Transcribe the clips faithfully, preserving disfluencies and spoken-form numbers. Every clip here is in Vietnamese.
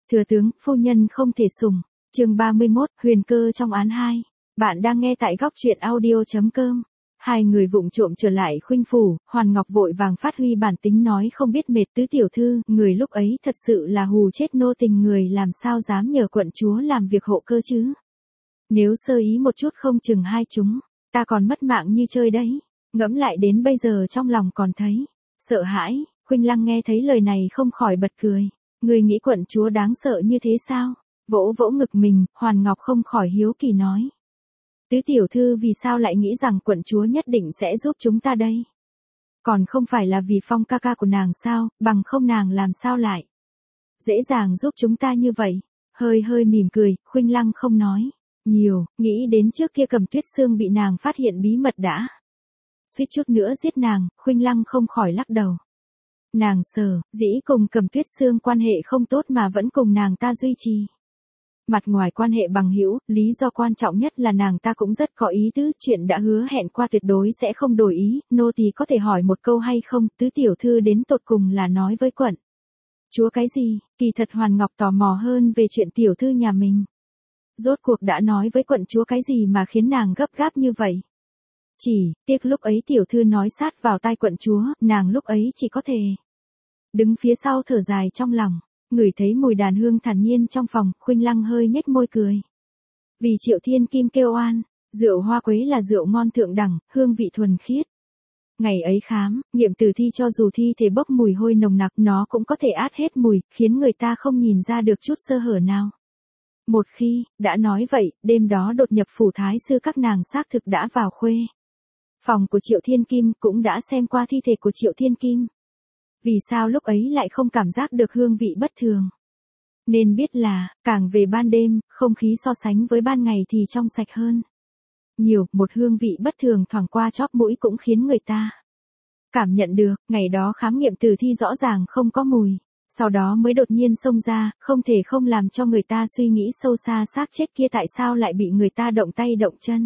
Thừa tướng, phu nhân không thể sủng. Chương ba mươi mốt, huyền cơ trong án hai. Bạn đang nghe tại góc truyện audio chấm com. Hai người vụng trộm trở lại khuynh phủ, Hoàn Ngọc vội vàng phát huy bản tính nói không biết mệt tứ tiểu thư, người lúc ấy thật sự là hù chết nô tình người, làm sao dám nhờ quận chúa làm việc hộ cơ chứ. Nếu sơ ý một chút không chừng hai chúng, ta còn mất mạng như chơi đấy. Ngẫm lại đến bây giờ trong lòng còn thấy sợ hãi. Khuynh Lăng nghe thấy lời này không khỏi bật cười. Người nghĩ quận chúa đáng sợ như thế sao? Vỗ vỗ ngực mình, Hoàn Ngọc không khỏi hiếu kỳ nói. Tứ tiểu thư vì sao lại nghĩ rằng quận chúa nhất định sẽ giúp chúng ta đây? Còn không phải là vì Phong ca ca của nàng sao, bằng không nàng làm sao lại dễ dàng giúp chúng ta như vậy? Hơi hơi mỉm cười, Khuynh Lăng không nói nhiều, nghĩ đến trước kia Cầm Tuyết Sương bị nàng phát hiện bí mật đã suýt chút nữa giết nàng, Khuynh Lăng không khỏi lắc đầu. Nàng sở dĩ cùng Cầm Tuyết Sương quan hệ không tốt mà vẫn cùng nàng ta duy trì mặt ngoài quan hệ bằng hữu, lý do quan trọng nhất là nàng ta cũng rất có ý tứ, chuyện đã hứa hẹn qua tuyệt đối sẽ không đổi ý. Nô tỳ có thể hỏi một câu hay không? Tứ tiểu thư đến tột cùng là nói với quận chúa cái gì? Kỳ thật Hoàn Ngọc tò mò hơn về chuyện tiểu thư nhà mình. Rốt cuộc đã nói với quận chúa cái gì mà khiến nàng gấp gáp như vậy? Chỉ tiếc lúc ấy tiểu thư nói sát vào tai quận chúa, nàng lúc ấy chỉ có thể đứng phía sau thở dài trong lòng. Ngửi thấy mùi đàn hương thản nhiên trong phòng, Khuynh Lăng hơi nhếch môi cười. Vì Triệu Thiên Kim kêu oan, rượu hoa quế là rượu ngon thượng đẳng, hương vị thuần khiết. Ngày ấy khám, nghiệm tử thi cho dù thi thể bốc mùi hôi nồng nặc, nó cũng có thể át hết mùi, khiến người ta không nhìn ra được chút sơ hở nào. Một khi, đã nói vậy, đêm đó đột nhập phủ thái sư các nàng xác thực đã vào khuê phòng của Triệu Thiên Kim, cũng đã xem qua thi thể của Triệu Thiên Kim. Vì sao lúc ấy lại không cảm giác được hương vị bất thường? Nên biết là, càng về ban đêm, không khí so sánh với ban ngày thì trong sạch hơn nhiều, một hương vị bất thường thoảng qua chóp mũi cũng khiến người ta cảm nhận được. Ngày đó khám nghiệm tử thi rõ ràng không có mùi, sau đó mới đột nhiên xông ra, không thể không làm cho người ta suy nghĩ sâu xa, xác chết kia tại sao lại bị người ta động tay động chân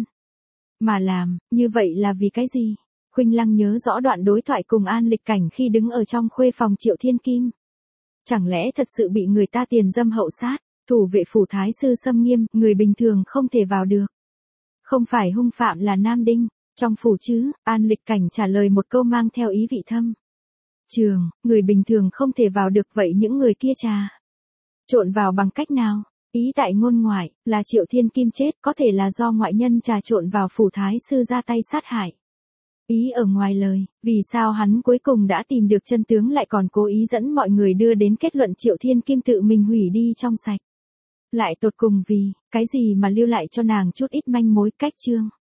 mà làm, như vậy là vì cái gì? Khuynh Lăng nhớ rõ đoạn đối thoại cùng An Lịch Cảnh khi đứng ở trong khuê phòng Triệu Thiên Kim. Chẳng lẽ thật sự bị người ta tiền dâm hậu sát, thủ vệ phủ thái sư xâm nghiêm, người bình thường không thể vào được. Không phải hung phạm là Nam Đinh, trong phủ chứ? An Lịch Cảnh trả lời một câu mang theo ý vị thâm trường, người bình thường không thể vào được, vậy những người kia trà trộn vào bằng cách nào? Ý tại ngôn ngoại, là Triệu Thiên Kim chết có thể là do ngoại nhân trà trộn vào phủ thái sư ra tay sát hại. Ý ở ngoài lời, vì sao hắn cuối cùng đã tìm được chân tướng lại còn cố ý dẫn mọi người đưa đến kết luận Triệu Thiên Kim tự mình hủy đi trong sạch? Lại tột cùng vì cái gì mà lưu lại cho nàng chút ít manh mối? Cách chương